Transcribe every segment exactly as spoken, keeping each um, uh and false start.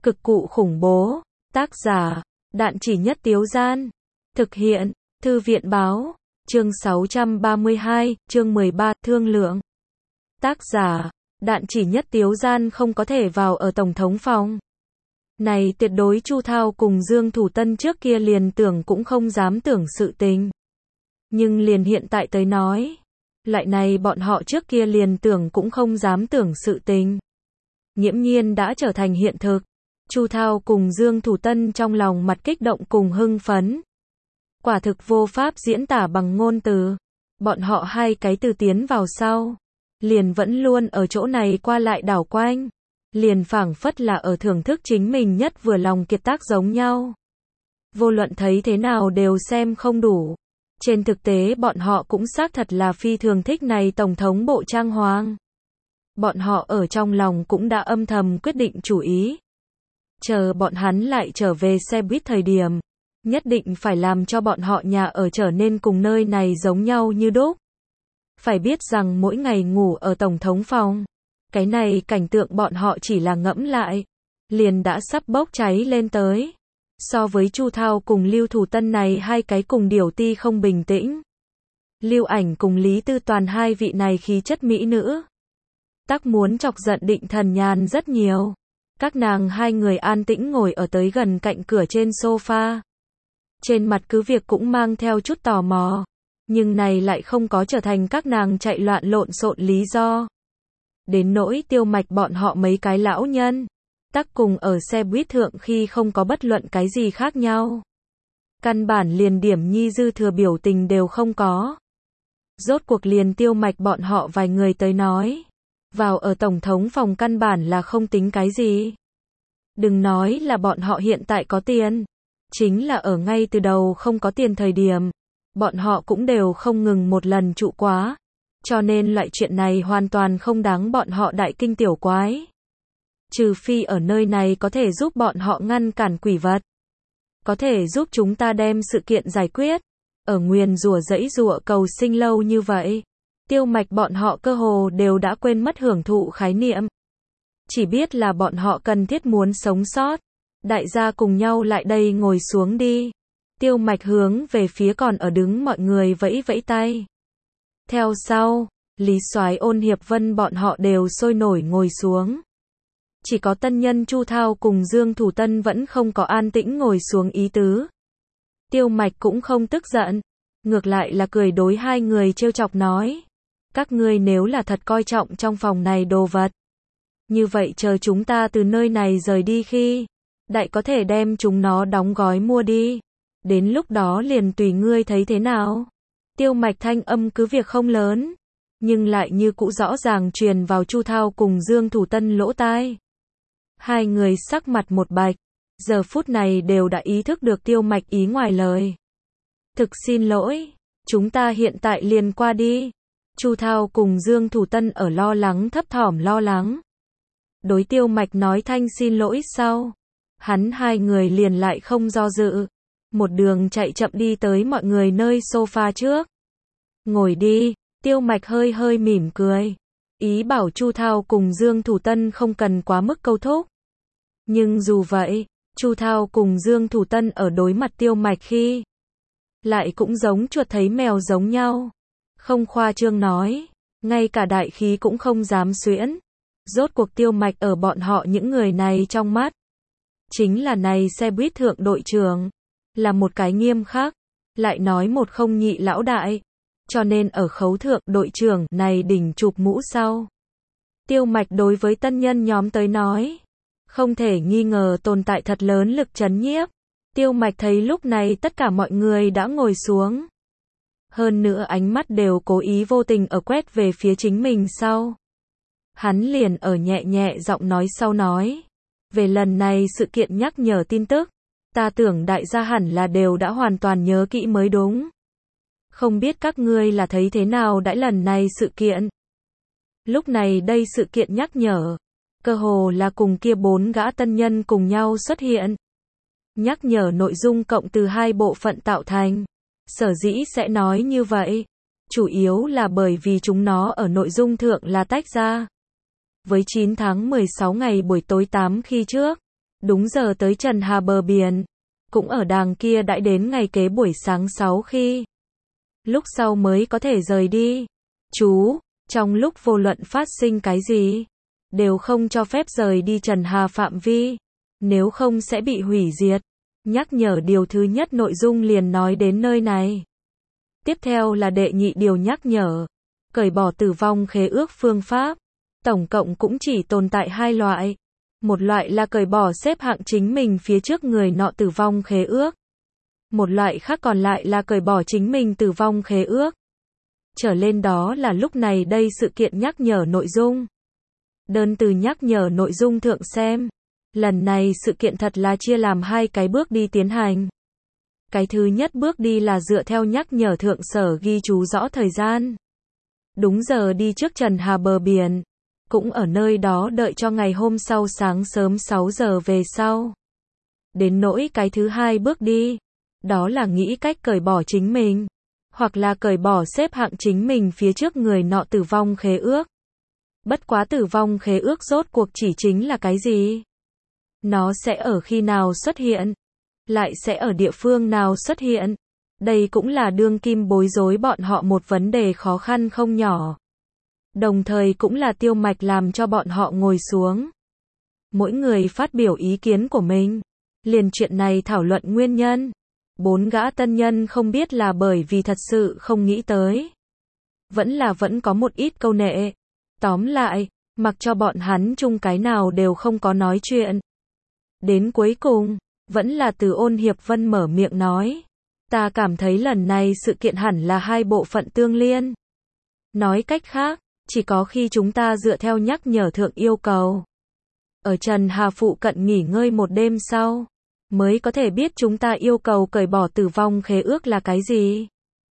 Cực cụ khủng bố. Tác giả, Đạn Chỉ Nhất Tiếu Gian. Thực hiện, Thư viện Báo. Chương sáu trăm ba mươi hai, chương mười ba, thương lượng. Tác giả, Đạn Chỉ Nhất Tiếu Gian không có thể vào ở Tổng thống phòng. Này tuyệt đối Chu Thao cùng Dương Thủ Tân trước kia liền tưởng cũng không dám tưởng sự tình. Nhưng liền hiện tại tới nói, loại này bọn họ trước kia liền tưởng cũng không dám tưởng sự tình. Nghiễm nhiên đã trở thành hiện thực. Chu Thao cùng Dương Thủ Tân trong lòng mặt kích động cùng hưng phấn. Quả thực vô pháp diễn tả bằng ngôn từ. Bọn họ hai cái từ tiến vào sau, liền vẫn luôn ở chỗ này qua lại đảo quanh. Liền phảng phất là ở thưởng thức chính mình nhất vừa lòng kiệt tác giống nhau. Vô luận thấy thế nào đều xem không đủ. Trên thực tế bọn họ cũng xác thật là phi thường thích này Tổng thống bộ trang hoàng. Bọn họ ở trong lòng cũng đã âm thầm quyết định chủ ý. Chờ bọn hắn lại trở về xe buýt thời điểm, nhất định phải làm cho bọn họ nhà ở trở nên cùng nơi này giống nhau như đúc. Phải biết rằng mỗi ngày ngủ ở Tổng thống phòng, cái này cảnh tượng bọn họ chỉ là ngẫm lại, liền đã sắp bốc cháy lên tới. So với Chu Thao cùng Lưu Thủ Tân này hai cái cùng điều ti không bình tĩnh. Lưu Ảnh cùng Lý Tư Toàn hai vị này khí chất mỹ nữ, tắc muốn chọc giận Định Thần Nhàn rất nhiều. Các nàng hai người an tĩnh ngồi ở tới gần cạnh cửa trên sofa. Trên mặt cứ việc cũng mang theo chút tò mò, nhưng này lại không có trở thành các nàng chạy loạn lộn xộn lý do. Đến nỗi Tiêu Mạch bọn họ mấy cái lão nhân, tắc cùng ở xe buýt thượng khi không có bất luận cái gì khác nhau. Căn bản liền điểm nhi dư thừa biểu tình đều không có. Rốt cuộc liền Tiêu Mạch bọn họ vài người tới nói, vào ở Tổng thống phòng căn bản là không tính cái gì. Đừng nói là bọn họ hiện tại có tiền, chính là ở ngay từ đầu không có tiền thời điểm, bọn họ cũng đều không ngừng một lần trụ quá. Cho nên loại chuyện này hoàn toàn không đáng bọn họ đại kinh tiểu quái. Trừ phi ở nơi này có thể giúp bọn họ ngăn cản quỷ vật, có thể giúp chúng ta đem sự kiện giải quyết. Ở nguyền rủa dẫy dụa cầu sinh lâu như vậy, Tiêu Mạch bọn họ cơ hồ đều đã quên mất hưởng thụ khái niệm. Chỉ biết là bọn họ cần thiết muốn sống sót. Đại gia cùng nhau lại đây ngồi xuống đi. Tiêu Mạch hướng về phía còn ở đứng mọi người vẫy vẫy tay. Theo sau, Lý Soái Ôn Hiệp Vân bọn họ đều sôi nổi ngồi xuống. Chỉ có tân nhân Chu Thao cùng Dương Thủ Tân vẫn không có an tĩnh ngồi xuống ý tứ. Tiêu Mạch cũng không tức giận, ngược lại là cười đối hai người trêu chọc nói. Các ngươi nếu là thật coi trọng trong phòng này đồ vật, như vậy chờ chúng ta từ nơi này rời đi khi, đại có thể đem chúng nó đóng gói mua đi. Đến lúc đó liền tùy ngươi thấy thế nào. Tiêu Mạch thanh âm cứ việc không lớn, nhưng lại như cũ rõ ràng truyền vào Chu Thao cùng Dương Thủ Tân lỗ tai. Hai người sắc mặt một bạch, giờ phút này đều đã ý thức được Tiêu Mạch ý ngoài lời. Thực xin lỗi, chúng ta hiện tại liền qua đi. Chu Thao cùng Dương Thủ Tân ở lo lắng thấp thỏm lo lắng. Đối Tiêu Mạch nói thanh xin lỗi sau, hắn hai người liền lại không do dự, một đường chạy chậm đi tới mọi người nơi sofa trước. Ngồi đi. Tiêu Mạch hơi hơi mỉm cười, ý bảo Chu Thao cùng Dương Thủ Tân không cần quá mức câu thúc. Nhưng dù vậy, Chu Thao cùng Dương Thủ Tân ở đối mặt Tiêu Mạch khi, lại cũng giống chuột thấy mèo giống nhau. Không khoa trương nói, ngay cả đại khí cũng không dám xuyễn. Rốt cuộc Tiêu Mạch ở bọn họ những người này trong mắt, chính là này xe buýt thượng đội trưởng, là một cái nghiêm khắc, lại nói một không nhị lão đại. Cho nên ở khấu thượng đội trưởng này đỉnh chụp mũ sau. Tiêu Mạch đối với tân nhân nhóm tới nói, không thể nghi ngờ tồn tại thật lớn lực chấn nhiếp. Tiêu Mạch thấy lúc này tất cả mọi người đã ngồi xuống. Hơn nữa ánh mắt đều cố ý vô tình ở quét về phía chính mình sau. Hắn liền ở nhẹ nhẹ giọng nói sau nói. Về lần này sự kiện nhắc nhở tin tức, ta tưởng đại gia hẳn là đều đã hoàn toàn nhớ kỹ mới đúng. Không biết các ngươi là thấy thế nào đãi lần này sự kiện. Lúc này đây sự kiện nhắc nhở, cơ hồ là cùng kia bốn gã tân nhân cùng nhau xuất hiện. Nhắc nhở nội dung cộng từ hai bộ phận tạo thành. Sở dĩ sẽ nói như vậy, chủ yếu là bởi vì chúng nó ở nội dung thượng là tách ra. Với chín tháng mười sáu ngày buổi tối tám khi trước, Đúng giờ tới Trần Hà bờ biển. Cũng ở đàng kia đãi đến ngày kế buổi sáng sáu khi. Lúc sau mới có thể rời đi. Chú, trong lúc vô luận phát sinh cái gì, đều không cho phép rời đi Trần Hà phạm vi. Nếu không sẽ bị hủy diệt. Nhắc nhở điều thứ nhất nội dung liền nói đến nơi này. Tiếp theo là đệ nhị điều nhắc nhở. Cởi bỏ tử vong khế ước phương pháp. Tổng cộng cũng chỉ tồn tại hai loại. Một loại là cởi bỏ xếp hạng chính mình phía trước người nọ tử vong khế ước. Một loại khác còn lại là cởi bỏ chính mình tử vong khế ước. Trở lên đó là lúc này đây sự kiện nhắc nhở nội dung. Đơn từ nhắc nhở nội dung thượng xem. Lần này sự kiện thật là chia làm hai cái bước đi tiến hành. Cái thứ nhất bước đi là dựa theo nhắc nhở thượng sở ghi chú rõ thời gian. Đúng giờ đi trước Trần Hà bờ biển. Cũng ở nơi đó đợi cho ngày hôm sau sáng sớm sáu giờ về sau. Đến nỗi cái thứ hai bước đi. Đó là nghĩ cách cởi bỏ chính mình. Hoặc là cởi bỏ xếp hạng chính mình phía trước người nọ tử vong khế ước. Bất quá tử vong khế ước rốt cuộc chỉ chính là cái gì? Nó sẽ ở khi nào xuất hiện? Lại sẽ ở địa phương nào xuất hiện? Đây cũng là đương kim bối rối bọn họ một vấn đề khó khăn không nhỏ. Đồng thời cũng là Tiêu Mạch làm cho bọn họ ngồi xuống. Mỗi người phát biểu ý kiến của mình. Liền chuyện này thảo luận nguyên nhân. Bốn gã tân nhân không biết là bởi vì thật sự không nghĩ tới. Vẫn là vẫn có một ít câu nệ. Tóm lại, mặc cho bọn hắn chung cái nào đều không có nói chuyện. Đến cuối cùng, vẫn là từ Ôn Hiệp Vân mở miệng nói. Ta cảm thấy lần này sự kiện hẳn là hai bộ phận tương liên. Nói cách khác, chỉ có khi chúng ta dựa theo nhắc nhở thượng yêu cầu. Ở Trần Hà phụ cận nghỉ ngơi một đêm sau, mới có thể biết chúng ta yêu cầu cởi bỏ tử vong khế ước là cái gì.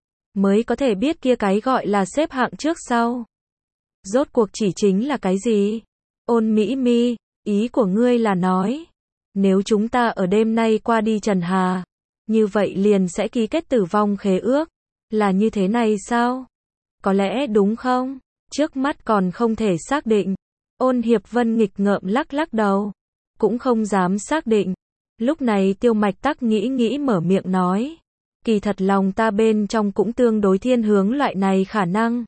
Mới có thể biết kia cái gọi là xếp hạng trước sau. Rốt cuộc chỉ chính là cái gì? Ôn Mỹ Mi, ý của ngươi là nói. Nếu chúng ta ở đêm nay qua đi Trần Hà, như vậy liền sẽ ký kết tử vong khế ước. Là như thế này sao? Có lẽ đúng không? Trước mắt còn không thể xác định. Ôn Hiệp Vân nghịch ngợm lắc lắc đầu. Cũng không dám xác định. Lúc này Tiêu Mạch Tắc nghĩ nghĩ mở miệng nói. Kỳ thật lòng ta bên trong cũng tương đối thiên hướng loại này khả năng.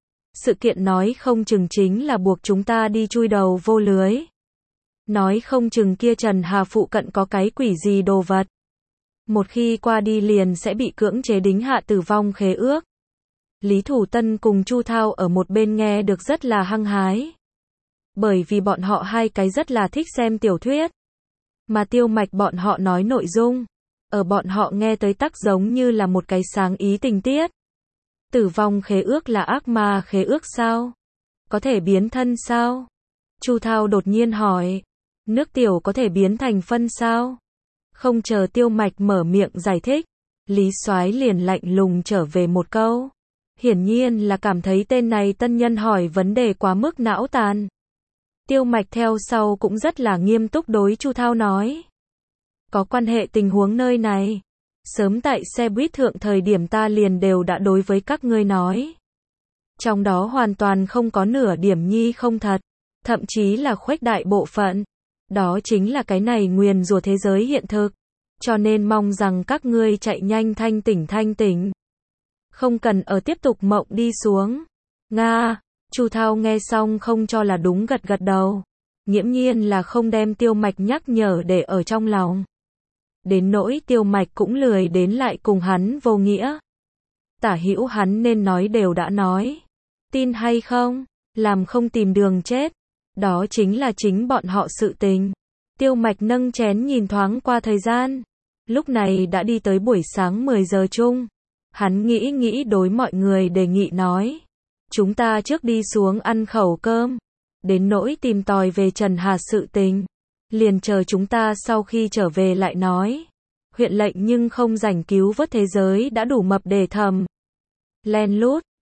Sự kiện nói không chừng chính là buộc chúng ta đi chui đầu vô lưới. Nói không chừng kia Trần Hà phụ cận có cái quỷ gì đồ vật. Một khi qua đi liền sẽ bị cưỡng chế đính hạ tử vong khế ước. Lý Thủ Tân cùng Chu Thao ở một bên nghe được rất là hăng hái. Bởi vì bọn họ hai cái rất là thích xem tiểu thuyết. Mà Tiêu Mạch bọn họ nói nội dung. Ở bọn họ nghe tới tắc giống như là một cái sáng ý tình tiết. Tử vong khế ước là ác ma khế ước sao? Có thể biến thân sao? Chu Thao đột nhiên hỏi. Nước tiểu có thể biến thành phân sao? Không chờ Tiêu Mạch mở miệng giải thích. Lý Soái liền lạnh lùng trở về một câu. Hiển nhiên là cảm thấy tên này tân nhân hỏi vấn đề quá mức não tàn. Tiêu Mạch theo sau cũng rất là nghiêm túc đối Chu Thao nói. Có quan hệ tình huống nơi này. Sớm tại xe buýt thượng thời điểm ta liền đều đã đối với các ngươi nói. Trong đó hoàn toàn không có nửa điểm nhi không thật. Thậm chí là khuếch đại bộ phận. Đó chính là cái này nguyền rủa thế giới hiện thực. Cho nên mong rằng các ngươi chạy nhanh thanh tỉnh thanh tỉnh. Không cần ở tiếp tục mộng đi xuống. Nga, Chu Thao nghe xong không cho là đúng gật gật đầu. Nghiễm nhiên là không đem Tiêu Mạch nhắc nhở để ở trong lòng. Đến nỗi Tiêu Mạch cũng lười đến lại cùng hắn vô nghĩa. Tả hữu hắn nên nói đều đã nói. Tin hay không, làm không tìm đường chết. Đó chính là chính bọn họ sự tình. Tiêu Mạch nâng chén nhìn thoáng qua thời gian. Lúc này đã đi tới buổi sáng mười giờ chung. Hắn nghĩ nghĩ đối mọi người đề nghị nói. Chúng ta trước đi xuống ăn khẩu cơm. Đến nỗi tìm tòi về Trần Hà sự tình. Liền chờ chúng ta sau khi trở về lại nói. Huyện lệnh nhưng không rảnh cứu vớt thế giới đã đủ mập để thầm. Len lút.